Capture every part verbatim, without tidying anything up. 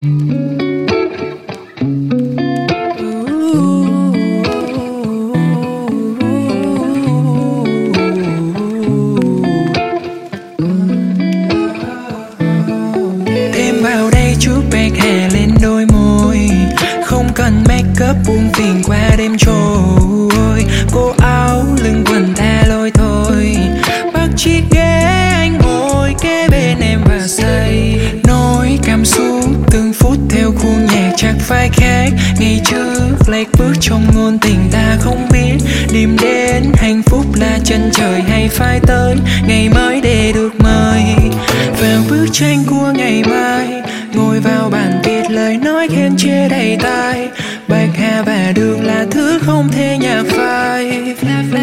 Buông phiền qua đêm trôi, cô áo lưng quần tha lôi thôi. Bắt chiếc ghế anh ngồi kế bên em và say, nói cảm xúc từng phút theo khuôn nhạc chắc phải khác. Ngày trước lệch bước trong ngôn tình ta không biết, điểm đến hạnh phúc là chân trời hay phải tới ngày mới để được mời vào bức tranh của ngày mai. Ngồi vào bàn viết lời nói khen chê đầy tai, bạch hà và đường là thứ không thể nhạc phai.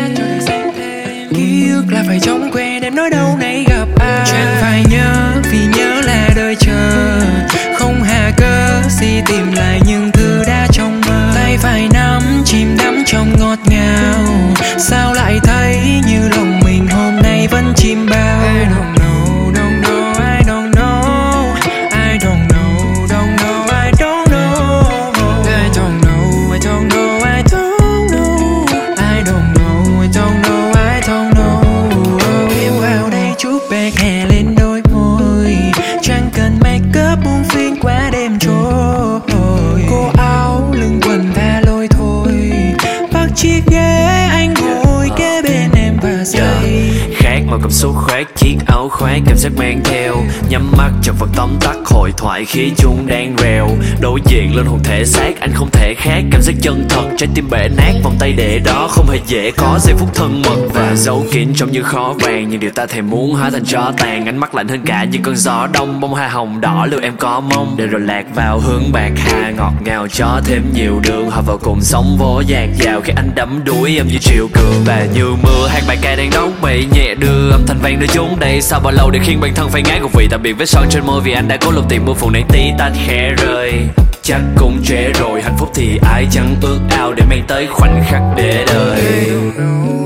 Ký ức là phải trông quen em nói đâu nay gặp ai. Chẳng phải nhớ vì nhớ là đời chờ, không hà cớ gì tìm lại những thứ đã trong mơ. Tay phải nắm chìm đắm trong ngọt ngào, sao lại thấy như lòng mình hôm nay vẫn chìm bao. I don't know, don't know, I don't know, I don't know, don't know, I don't know, I don't know, I don't know, I don't know, I don't know, I don't know, I don't know. Em vào đây chút bạc hè lên đôi môi, chẳng cần make up buông phiền qua đêm trôi. Cô áo lưng quần tha lôi thôi, bắt chiếc ghế anh ngồi kế bên em và say. Yeah. Khác màu cảm xúc khoác chiếc áo khoác cảm giác mang theo, nhắm mắt chợt vật tóm tắt hội thoại khi chúng đang rèo. Đối diện lên hồn thể xác anh không thể khác, cảm giác chân thật trái tim bể nát, vòng tay để đó không hề dễ có giây phút thân mật và giấu kín trong như khó vàng. Nhưng điều ta thèm muốn hóa thành tro tàn, ánh mắt lạnh hơn cả những cơn gió đông. Bông hoa hồng đỏ lưu em có mong để rồi lạc vào hướng bạc hà ngọt ngào cho thêm nhiều đường. Hòa vào cùng sóng vỗ dạt dào khi anh đắm đuối em như triều cường và như mưa. Hai bài ca đang đóng mây nhẹ đưa âm thanh vang nơi chốn đây. Sao bao lâu để khiến bản thân phải ngán cuộc vì tạm biệt vết son trên môi, vì anh đã cố lục tìm mưa phùn này tí tách khẽ rơi. Chắc cũng trễ rồi hạnh phúc thì ai chẳng ước ao để mang tới khoảnh khắc để đời.